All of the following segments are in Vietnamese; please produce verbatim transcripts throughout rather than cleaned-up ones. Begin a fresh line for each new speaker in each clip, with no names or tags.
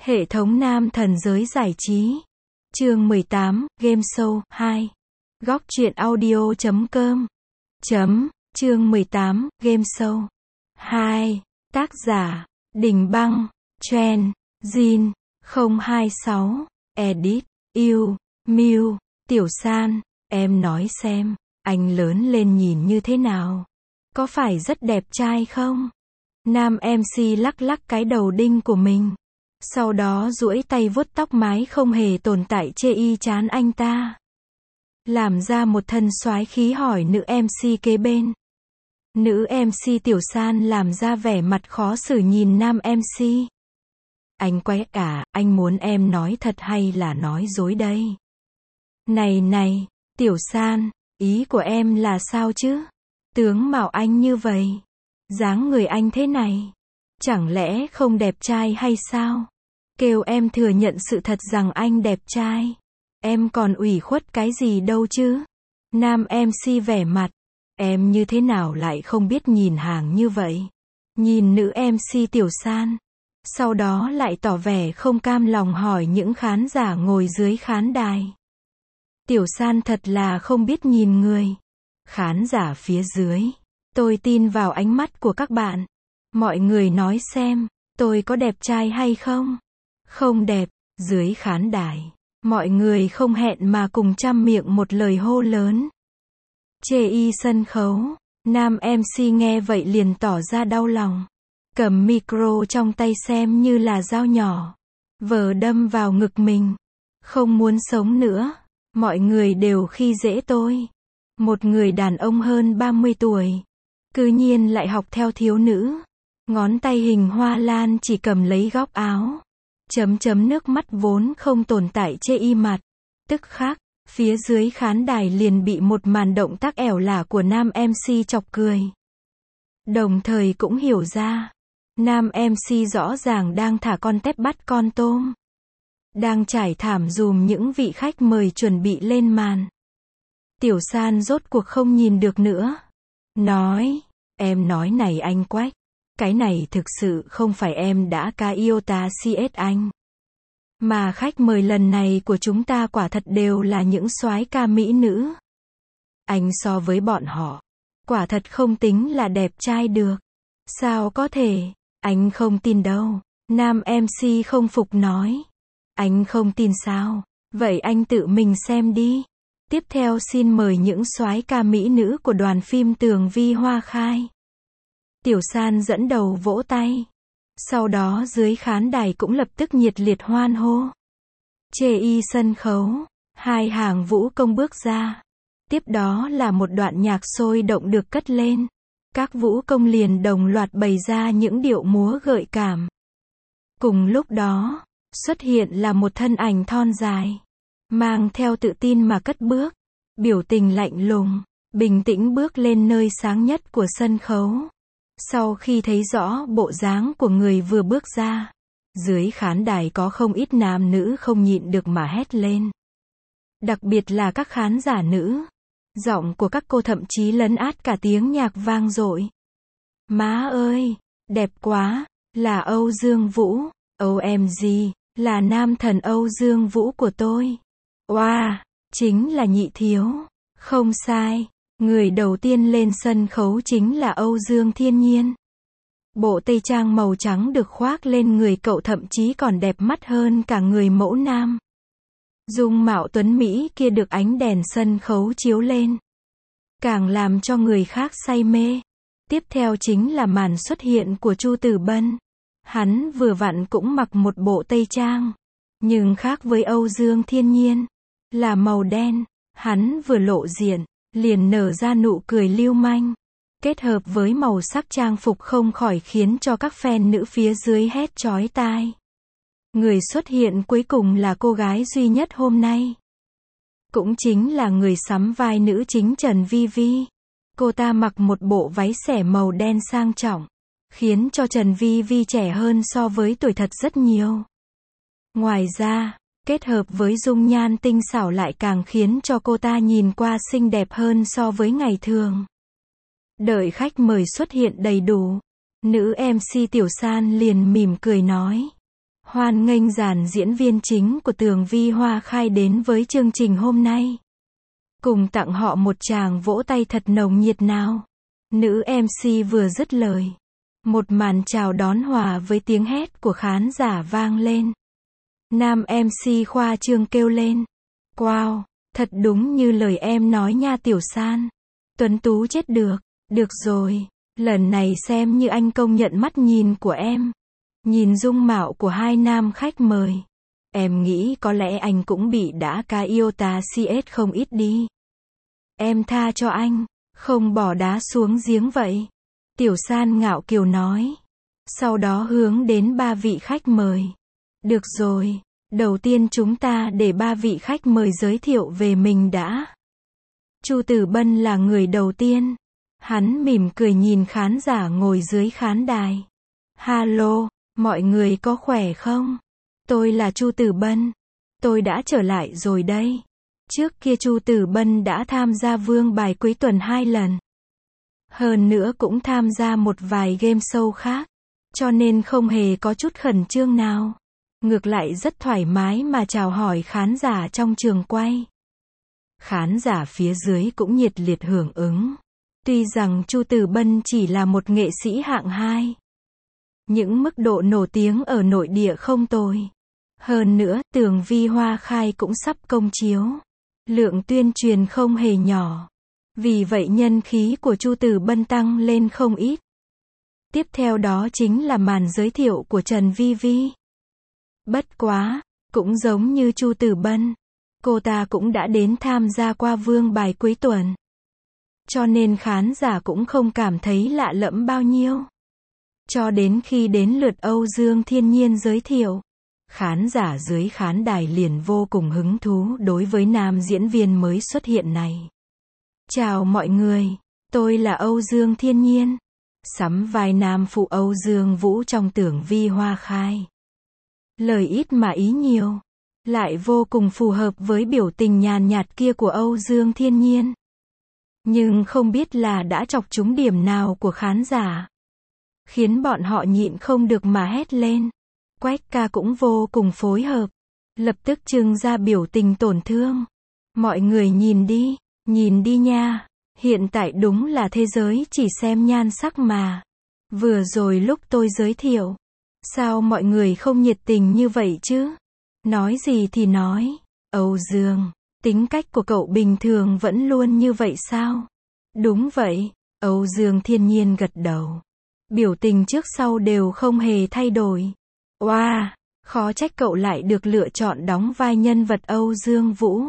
Hệ thống nam thần giới giải trí. Chương mười tám, Game Show, hai. Góc truyện audio chấm com. Chấm, chương mười tám, Game Show. hai. Tác giả, Đình Băng, Trend, Jin, không hai sáu, Edit, Yêu, Miu, Tiểu San, em nói xem, anh lớn lên nhìn như thế nào? Có phải rất đẹp trai không? Nam em xê lắc lắc cái đầu đinh của mình. Sau đó duỗi tay vuốt tóc mái không hề tồn tại chê y chán anh ta. Làm ra một thân soái khí hỏi nữ em xê kế bên. Nữ em xê Tiểu San làm ra vẻ mặt khó xử nhìn nam em xê. Anh quái à, anh muốn em nói thật hay là nói dối đây? Này này, Tiểu San, ý của em là sao chứ? Tướng mạo anh như vậy, dáng người anh thế này, chẳng lẽ không đẹp trai hay sao? Kêu em thừa nhận sự thật rằng anh đẹp trai. Em còn ủy khuất cái gì đâu chứ? Nam em xê vẻ mặt. Em như thế nào lại không biết nhìn hàng như vậy? Nhìn nữ em xê Tiểu San. Sau đó lại tỏ vẻ không cam lòng hỏi những khán giả ngồi dưới khán đài. Tiểu San thật là không biết nhìn người. Khán giả phía dưới. Tôi tin vào ánh mắt của các bạn. Mọi người nói xem, tôi có đẹp trai hay không? Không đẹp. Dưới khán đài, mọi người không hẹn mà cùng trăm miệng một lời hô lớn. Chê y sân khấu. Nam em xê nghe vậy liền tỏ ra đau lòng. Cầm micro trong tay xem như là dao nhỏ. Vờ đâm vào ngực mình. Không muốn sống nữa. Mọi người đều khi dễ tôi. Một người đàn ông hơn ba mươi tuổi. Cứ nhiên lại học theo thiếu nữ. Ngón tay hình hoa lan chỉ cầm lấy góc áo. Chấm chấm nước mắt vốn không tồn tại chê y mặt. Tức khắc, phía dưới khán đài liền bị một màn động tác ẻo lả của nam em xê chọc cười. Đồng thời cũng hiểu ra, nam em xê rõ ràng đang thả con tép bắt con tôm. Đang trải thảm dùm những vị khách mời chuẩn bị lên màn. Tiểu San rốt cuộc không nhìn được nữa. Nói, em nói này anh Quách. Cái này thực sự không phải em đã ca yêu ta xê ét anh. Mà khách mời lần này của chúng ta quả thật đều là những soái ca mỹ nữ. Anh so với bọn họ, quả thật không tính là đẹp trai được. Sao có thể, anh không tin đâu. Nam em xê không phục nói. Anh không tin sao? Vậy anh tự mình xem đi. Tiếp theo xin mời những soái ca mỹ nữ của đoàn phim Tường Vi Hoa Khai. Tiểu San dẫn đầu vỗ tay. Sau đó dưới khán đài cũng lập tức nhiệt liệt hoan hô. Chê y sân khấu. Hai hàng vũ công bước ra. Tiếp đó là một đoạn nhạc sôi động được cất lên. Các vũ công liền đồng loạt bày ra những điệu múa gợi cảm. Cùng lúc đó, xuất hiện là một thân ảnh thon dài. Mang theo tự tin mà cất bước. Biểu tình lạnh lùng, bình tĩnh bước lên nơi sáng nhất của sân khấu. Sau khi thấy rõ bộ dáng của người vừa bước ra, dưới khán đài có không ít nam nữ không nhịn được mà hét lên. Đặc biệt là các khán giả nữ. Giọng của các cô thậm chí lấn át cả tiếng nhạc vang dội. Má ơi, đẹp quá, là Âu Dương Vũ, ô em giê, là nam thần Âu Dương Vũ của tôi. Wow, chính là Nhị Thiếu, không sai. Người đầu tiên lên sân khấu chính là Âu Dương Thiên Nhiên. Bộ tây trang màu trắng được khoác lên người cậu thậm chí còn đẹp mắt hơn cả người mẫu nam. Dung mạo tuấn Mỹ kia được ánh đèn sân khấu chiếu lên. Càng làm cho người khác say mê. Tiếp theo chính là màn xuất hiện của Chu Tử Bân. Hắn vừa vặn cũng mặc một bộ tây trang. Nhưng khác với Âu Dương Thiên Nhiên. Là màu đen. Hắn vừa lộ diện. Liền nở ra nụ cười lưu manh. Kết hợp với màu sắc trang phục không khỏi khiến cho các fan nữ phía dưới hét chói tai. Người xuất hiện cuối cùng là cô gái duy nhất hôm nay. Cũng chính là người sắm vai nữ chính Trần Vi Vi. Cô ta mặc một bộ váy xẻ màu đen sang trọng. Khiến cho Trần Vi Vi trẻ hơn so với tuổi thật rất nhiều. Ngoài ra, kết hợp với dung nhan tinh xảo lại càng khiến cho cô ta nhìn qua xinh đẹp hơn so với ngày thường. Đợi khách mời xuất hiện đầy đủ, nữ em xê Tiểu San liền mỉm cười nói. Hoan nghênh dàn diễn viên chính của Tường Vi Hoa Khai đến với chương trình hôm nay. Cùng tặng họ một tràng vỗ tay thật nồng nhiệt nào. Nữ em xê vừa dứt lời, một màn chào đón hòa với tiếng hét của khán giả vang lên. Nam em xê khoa trương kêu lên. Wow, thật đúng như lời em nói nha Tiểu San. Tuấn tú chết được. Được rồi, lần này xem như anh công nhận mắt nhìn của em. Nhìn dung mạo của hai nam khách mời, em nghĩ có lẽ anh cũng bị đã ca iota cs không ít đi. Em tha cho anh, không bỏ đá xuống giếng vậy. Tiểu San ngạo kiều nói. Sau đó hướng đến ba vị khách mời. Được rồi, đầu tiên chúng ta để ba vị khách mời giới thiệu về mình đã. Chu Tử Bân là người đầu tiên. Hắn mỉm cười nhìn khán giả ngồi dưới khán đài. Hello, mọi người có khỏe không? Tôi là Chu Tử Bân. Tôi đã trở lại rồi đây. Trước kia Chu Tử Bân đã tham gia Vương bài cuối tuần hai lần. Hơn nữa cũng tham gia một vài game show khác. Cho nên không hề có chút khẩn trương nào. Ngược lại rất thoải mái mà chào hỏi khán giả trong trường quay. Khán giả phía dưới cũng nhiệt liệt hưởng ứng. Tuy rằng Chu Tử Bân chỉ là một nghệ sĩ hạng hai. Những mức độ nổi tiếng ở nội địa không tồi. Hơn nữa, Tường Vi Hoa Khai cũng sắp công chiếu. Lượng tuyên truyền không hề nhỏ. Vì vậy nhân khí của Chu Tử Bân tăng lên không ít. Tiếp theo đó chính là màn giới thiệu của Trần Vi Vi. Bất quá, cũng giống như Chu Tử Bân, cô ta cũng đã đến tham gia qua Vương bài cuối tuần. Cho nên khán giả cũng không cảm thấy lạ lẫm bao nhiêu. Cho đến khi đến lượt Âu Dương Thiên Nhiên giới thiệu, khán giả dưới khán đài liền vô cùng hứng thú đối với nam diễn viên mới xuất hiện này. Chào mọi người, tôi là Âu Dương Thiên Nhiên. Sắm vai nam phụ Âu Dương Vũ trong Tường Vi Hoa Khai. Lời ít mà ý nhiều, lại vô cùng phù hợp với biểu tình nhàn nhạt kia của Âu Dương Thiên Nhiên. Nhưng không biết là đã chọc trúng điểm nào của khán giả, khiến bọn họ nhịn không được mà hét lên. Quách ca cũng vô cùng phối hợp, lập tức trưng ra biểu tình tổn thương. Mọi người nhìn đi, nhìn đi nha, hiện tại đúng là thế giới chỉ xem nhan sắc mà. Vừa rồi lúc tôi giới thiệu, sao mọi người không nhiệt tình như vậy chứ? Nói gì thì nói, Âu Dương, tính cách của cậu bình thường vẫn luôn như vậy sao? Đúng vậy, Âu Dương Thiên Nhiên gật đầu. Biểu tình trước sau đều không hề thay đổi. Wow, khó trách cậu lại được lựa chọn đóng vai nhân vật Âu Dương Vũ.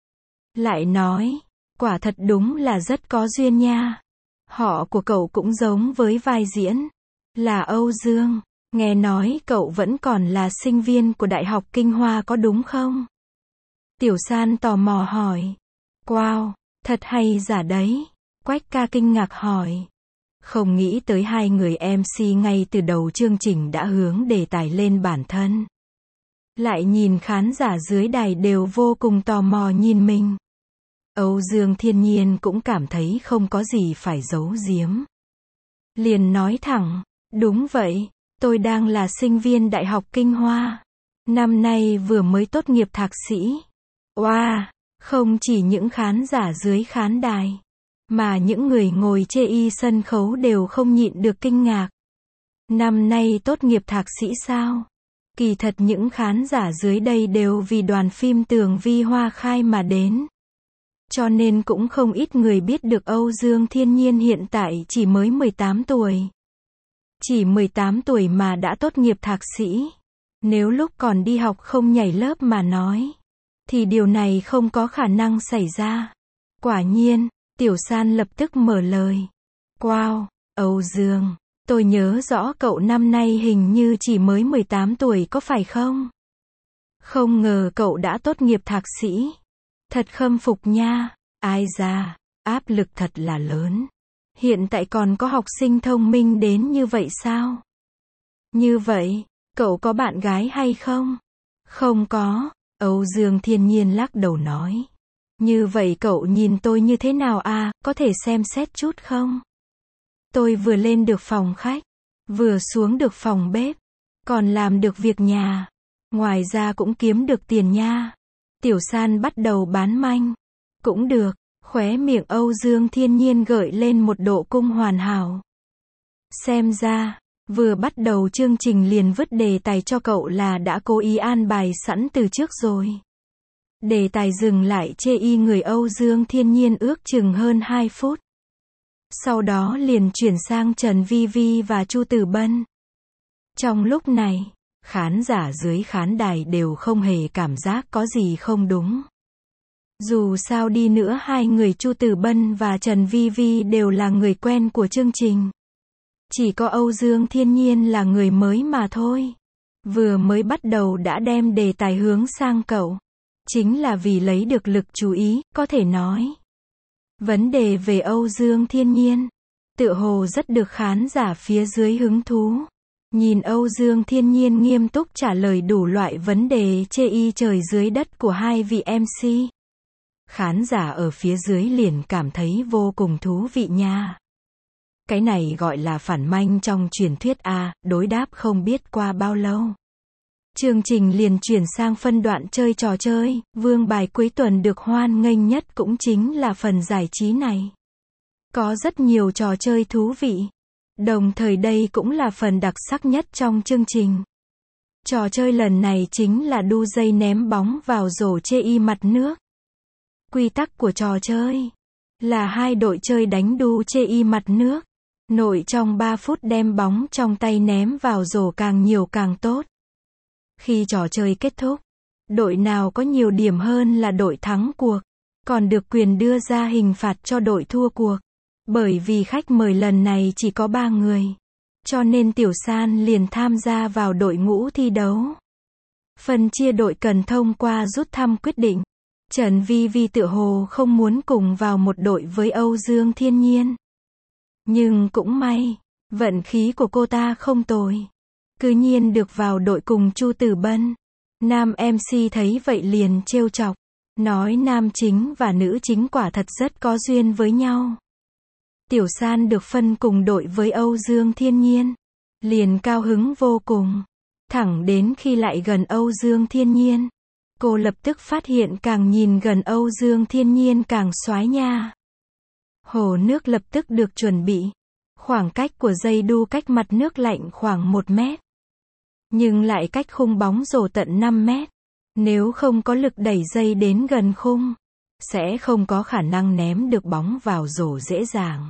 Lại nói, quả thật đúng là rất có duyên nha. Họ của cậu cũng giống với vai diễn, là Âu Dương. Nghe nói cậu vẫn còn là sinh viên của Đại học Kinh Hoa có đúng không? Tiểu San tò mò hỏi. Wow, thật hay giả đấy. Quách ca kinh ngạc hỏi. Không nghĩ tới hai người em xê ngay từ đầu chương trình đã hướng đề tài lên bản thân. Lại nhìn khán giả dưới đài đều vô cùng tò mò nhìn mình. Âu Dương Thiên Nhiên cũng cảm thấy không có gì phải giấu giếm. Liền nói thẳng, đúng vậy, tôi đang là sinh viên Đại học Kinh Hoa. Năm nay vừa mới tốt nghiệp thạc sĩ. Wow, không chỉ những khán giả dưới khán đài, mà những người ngồi chê y sân khấu đều không nhịn được kinh ngạc. Năm nay tốt nghiệp thạc sĩ sao? Kỳ thật những khán giả dưới đây đều vì đoàn phim Tường Vi Hoa Khai mà đến. Cho nên cũng không ít người biết được Âu Dương Thiên Nhiên hiện tại chỉ mới mười tám tuổi. Chỉ mười tám tuổi mà đã tốt nghiệp thạc sĩ. Nếu lúc còn đi học không nhảy lớp mà nói, thì điều này không có khả năng xảy ra. Quả nhiên, Tiểu San lập tức mở lời. Wow, Âu Dương, tôi nhớ rõ cậu năm nay hình như chỉ mới mười tám tuổi có phải không? Không ngờ cậu đã tốt nghiệp thạc sĩ. Thật khâm phục nha. Ai da, áp lực thật là lớn. Hiện tại còn có học sinh thông minh đến như vậy sao? Như vậy, cậu có bạn gái hay không? Không có, Âu Dương Thiên Nhiên lắc đầu nói. Như vậy cậu nhìn tôi như thế nào à, có thể xem xét chút không? Tôi vừa lên được phòng khách, vừa xuống được phòng bếp, còn làm được việc nhà, Ngoài ra cũng kiếm được tiền nha. Tiểu San bắt đầu bán manh. Cũng được, khóe miệng Âu Dương Thiên Nhiên gợi lên một độ cung hoàn hảo. Xem ra, vừa bắt đầu chương trình liền vứt đề tài cho cậu là đã cố ý an bài sẵn từ trước rồi. Đề tài dừng lại chê y người Âu Dương Thiên Nhiên ước chừng hơn hai phút. Sau đó liền chuyển sang Trần Vi Vi và Chu Tử Bân. Trong lúc này, khán giả dưới khán đài đều không hề cảm giác có gì không đúng. Dù sao đi nữa hai người Chu Tử Bân và Trần Vi Vi đều là người quen của chương trình. Chỉ có Âu Dương Thiên Nhiên là người mới mà thôi. Vừa mới bắt đầu đã đem đề tài hướng sang cậu. Chính là vì lấy được lực chú ý, có thể nói. Vấn đề về Âu Dương Thiên Nhiên, tựa hồ rất được khán giả phía dưới hứng thú. Nhìn Âu Dương Thiên Nhiên nghiêm túc trả lời đủ loại vấn đề chê y trời dưới đất của hai vị em xê. Khán giả ở phía dưới liền cảm thấy vô cùng thú vị nha. Cái này gọi là phản manh trong truyền thuyết a, đối đáp không biết qua bao lâu. Chương trình liền chuyển sang phân đoạn chơi trò chơi, vương bài cuối tuần được hoan nghênh nhất cũng chính là phần giải trí này. Có rất nhiều trò chơi thú vị. Đồng thời đây cũng là phần đặc sắc nhất trong chương trình. Trò chơi lần này chính là đu dây ném bóng vào rổ chê y mặt nước. Quy tắc của trò chơi là hai đội chơi đánh đu chê y mặt nước. Nội trong ba phút đem bóng trong tay ném vào rổ càng nhiều càng tốt. Khi trò chơi kết thúc, đội nào có nhiều điểm hơn là đội thắng cuộc, còn được quyền đưa ra hình phạt cho đội thua cuộc. Bởi vì khách mời lần này chỉ có ba người, cho nên Tiểu San liền tham gia vào đội ngũ thi đấu. Phần chia đội cần thông qua rút thăm quyết định. Trần Vi Vi tựa hồ không muốn cùng vào một đội với Âu Dương Thiên Nhiên. Nhưng cũng may, vận khí của cô ta không tồi. Cứ nhiên được vào đội cùng Chu Tử Bân. Nam em xê thấy vậy liền trêu chọc, nói nam chính và nữ chính quả thật rất có duyên với nhau. Tiểu San được phân cùng đội với Âu Dương Thiên Nhiên, liền cao hứng vô cùng. Thẳng đến khi lại gần Âu Dương Thiên Nhiên, cô lập tức phát hiện càng nhìn gần Âu Dương Thiên Nhiên càng xoái nha. Hồ nước lập tức được chuẩn bị. Khoảng cách của dây đu cách mặt nước lạnh khoảng một mét. Nhưng lại cách khung bóng rổ tận năm mét. Nếu không có lực đẩy dây đến gần khung, sẽ không có khả năng ném được bóng vào rổ dễ dàng.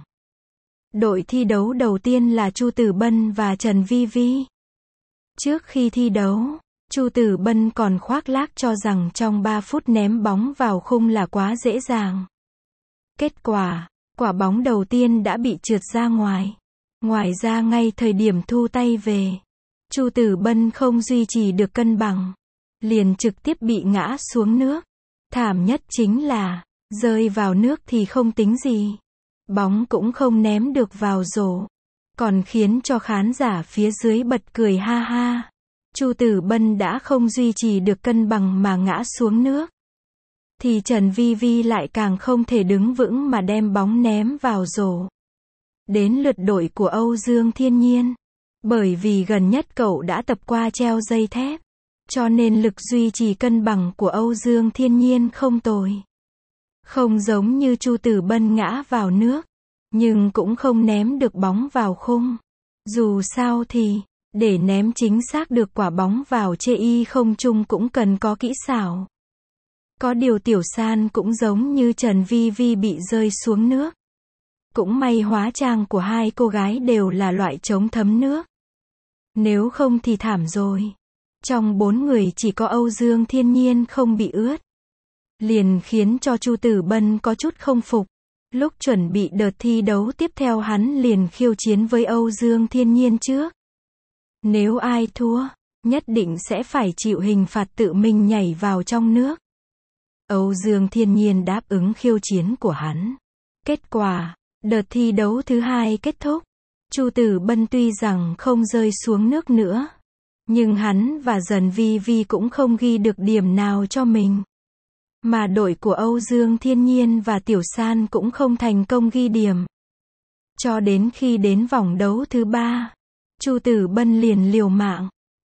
Đội thi đấu đầu tiên là Chu Tử Bân và Trần Vi Vi. Trước khi thi đấu, Chu Tử Bân còn khoác lác cho rằng trong ba phút ném bóng vào khung là quá dễ dàng. Kết quả, quả bóng đầu tiên đã bị trượt ra ngoài. Ngoài ra ngay thời điểm thu tay về, Chu Tử Bân không duy trì được cân bằng, liền trực tiếp bị ngã xuống nước. Thảm nhất chính là, rơi vào nước thì không tính gì. Bóng cũng không ném được vào rổ. Còn khiến cho khán giả phía dưới bật cười ha ha. Chu Tử Bân đã không duy trì được cân bằng mà ngã xuống nước. Thì Trần Vi Vi lại càng không thể đứng vững mà đem bóng ném vào rổ. Đến lượt đội của Âu Dương Thiên Nhiên. Bởi vì gần nhất cậu đã tập qua treo dây thép, cho nên lực duy trì cân bằng của Âu Dương Thiên Nhiên không tồi. Không giống như Chu Tử Bân ngã vào nước, nhưng cũng không ném được bóng vào khung. Dù sao thì, để ném chính xác được quả bóng vào chê y không trung cũng cần có kỹ xảo. Có điều Tiểu San cũng giống như Trần Vi Vi bị rơi xuống nước. Cũng may hóa trang của hai cô gái đều là loại chống thấm nước. Nếu không thì thảm rồi. Trong bốn người chỉ có Âu Dương Thiên Nhiên không bị ướt. Liền khiến cho Chu Tử Bân có chút không phục. Lúc chuẩn bị đợt thi đấu tiếp theo hắn liền khiêu chiến với Âu Dương Thiên Nhiên trước. Nếu ai thua, nhất định sẽ phải chịu hình phạt tự mình nhảy vào trong nước. Âu Dương Thiên Nhiên đáp ứng khiêu chiến của hắn. Kết quả, đợt thi đấu thứ hai kết thúc. Chu Tử Bân tuy rằng không rơi xuống nước nữa, nhưng hắn và Trần Vi Vi cũng không ghi được điểm nào cho mình. Mà đội của Âu Dương Thiên Nhiên và Tiểu San cũng không thành công ghi điểm. Cho đến khi đến vòng đấu thứ ba, Chu Tử Bân liền liều mạng,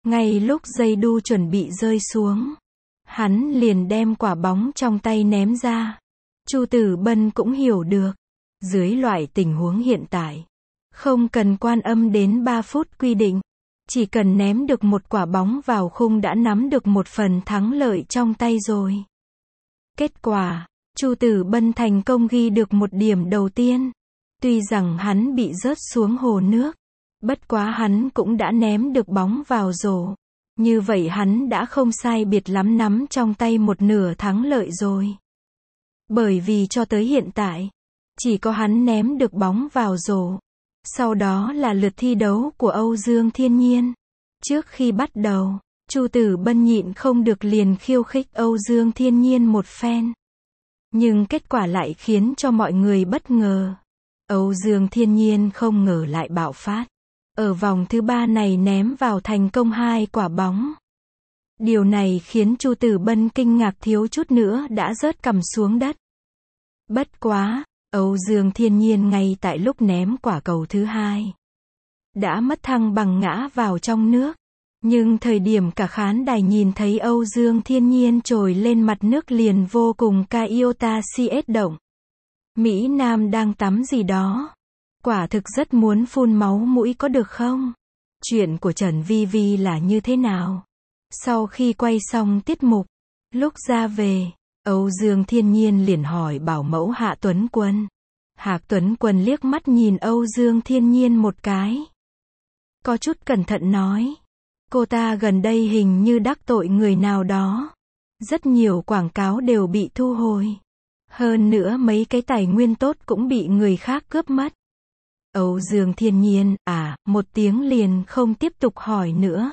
Ngay lúc dây đu chuẩn bị rơi xuống, hắn liền đem quả bóng trong tay ném ra. Chu Tử Bân cũng hiểu được, dưới loại tình huống hiện tại, không cần quan âm đến ba phút quy định, chỉ cần ném được một quả bóng vào khung đã nắm được một phần thắng lợi trong tay rồi. Kết quả, Chu Tử Bân thành công ghi được một điểm đầu tiên. Tuy rằng hắn bị rớt xuống hồ nước, bất quá hắn cũng đã ném được bóng vào rổ. Như vậy hắn đã không sai biệt lắm nắm trong tay một nửa thắng lợi rồi. Bởi vì cho tới hiện tại, chỉ có hắn ném được bóng vào rổ. Sau đó là lượt thi đấu của Âu Dương Thiên Nhiên. Trước khi bắt đầu, Chu Tử Bân nhịn không được liền khiêu khích Âu Dương Thiên Nhiên một phen. Nhưng kết quả lại khiến cho mọi người bất ngờ. Âu Dương Thiên Nhiên không ngờ lại bạo phát. Ở vòng thứ ba này ném vào thành công hai quả bóng. Điều này khiến Chu Tử Bân kinh ngạc thiếu chút nữa đã rớt cằm xuống đất. Bất quá, Âu Dương Thiên Nhiên ngay tại lúc ném quả cầu thứ hai, đã mất thăng bằng ngã vào trong nước. Nhưng thời điểm cả khán đài nhìn thấy Âu Dương Thiên Nhiên trồi lên mặt nước liền vô cùng ca iota cs động. Mỹ Nam đang tắm gì đó. Quả thực rất muốn phun máu mũi có được không? Chuyện của Trần Vi Vi là như thế nào? Sau khi quay xong tiết mục, lúc ra về, Âu Dương Thiên Nhiên liền hỏi bảo mẫu Hạ Tuấn Quân. Hạ Tuấn Quân liếc mắt nhìn Âu Dương Thiên Nhiên một cái. Có chút cẩn thận nói. Cô ta gần đây hình như đắc tội người nào đó. Rất nhiều quảng cáo đều bị thu hồi. Hơn nữa mấy cái tài nguyên tốt cũng bị người khác cướp mất. Âu Dương Thiên Nhiên, à, một tiếng liền không tiếp tục hỏi nữa.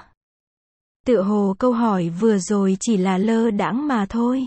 Tựa hồ câu hỏi vừa rồi chỉ là lơ đãng mà thôi.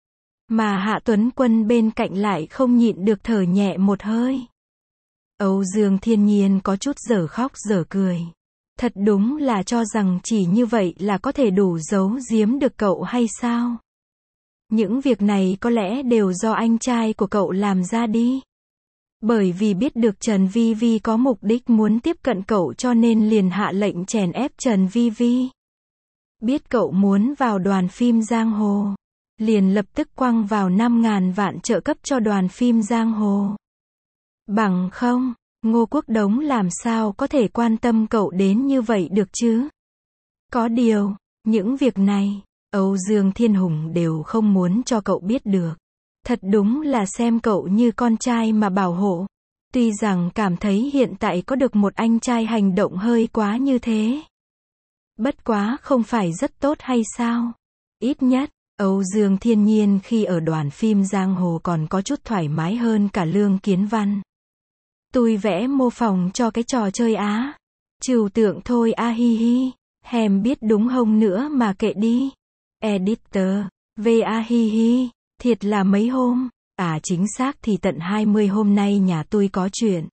Mà Hạ Tuấn Quân bên cạnh lại không nhịn được thở nhẹ một hơi. Âu Dương Thiên Nhiên có chút dở khóc dở cười. Thật đúng là cho rằng chỉ như vậy là có thể đủ giấu giếm được cậu hay sao? Những việc này có lẽ đều do anh trai của cậu làm ra đi. Bởi vì biết được Trần Vi Vi có mục đích muốn tiếp cận cậu cho nên liền hạ lệnh chèn ép Trần Vi Vi. Biết cậu muốn vào đoàn phim Giang Hồ, liền lập tức quăng vào năm ngàn vạn trợ cấp cho đoàn phim Giang Hồ. Bằng không, Ngô Quốc Đống làm sao có thể quan tâm cậu đến như vậy được chứ? Có điều, những việc này, Âu Dương Thiên Hùng đều không muốn cho cậu biết được. Thật đúng là xem cậu như con trai mà bảo hộ. Tuy rằng cảm thấy hiện tại có được một anh trai hành động hơi quá như thế. Bất quá không phải rất tốt hay sao? Ít nhất, Âu Dương Thiên Nhiên khi ở đoàn phim Giang Hồ còn có chút thoải mái hơn cả Lương Kiến Văn. Tôi vẽ mô phỏng cho cái trò chơi á. Trừu tượng thôi a hi hi. Hèm biết đúng không nữa mà kệ đi. Editor, về a hi hi. Thiệt là mấy hôm. À chính xác thì tận hai mươi hôm nay nhà tôi có chuyện.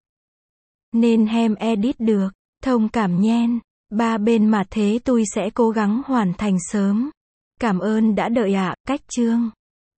Nên hem edit được. Thông cảm nhen. Ba bên mà thế tôi sẽ cố gắng hoàn thành sớm. Cảm ơn đã đợi ạ. Cách chương.